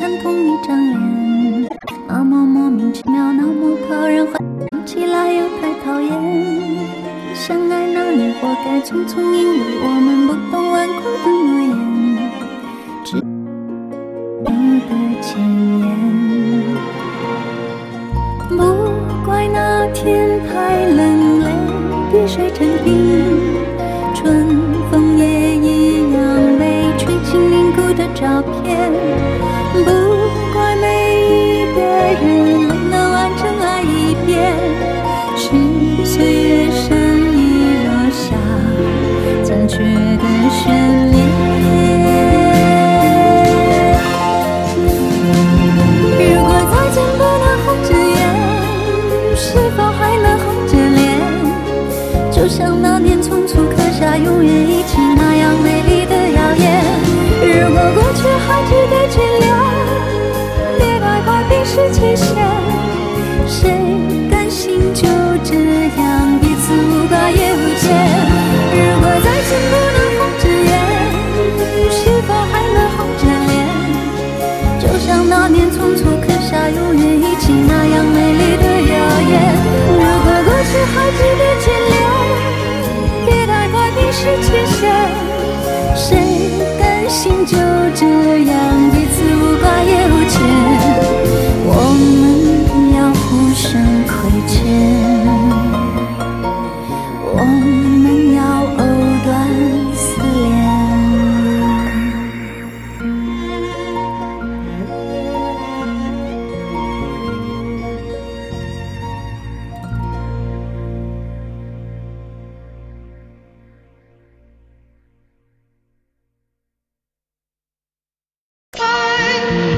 看同一张脸，那么莫名其妙，那么讨人欢起来又太讨厌。相爱那年活该匆匆，因为我们不懂顽固的诺言，只你的前言。不怪那天太冷，泪滴水成冰，春风也一样被吹进凝固的照片。不怪每一个人没能完整爱一遍，是岁月善意落下残缺的悬念。如果再见不能红着眼，是否还能红着脸？就像那年匆促刻下永远一起那样美丽的谣言。如果过去还值得眷恋，别太快冰释前嫌。谁甘心就这样彼此无挂也无牵？如果再见不能红着眼，是否还能红着脸？就像那年匆促刻下永远一起那样美丽的谣言。如果过去还值得眷恋，别太快冰释前嫌。谁甘心就这样彼此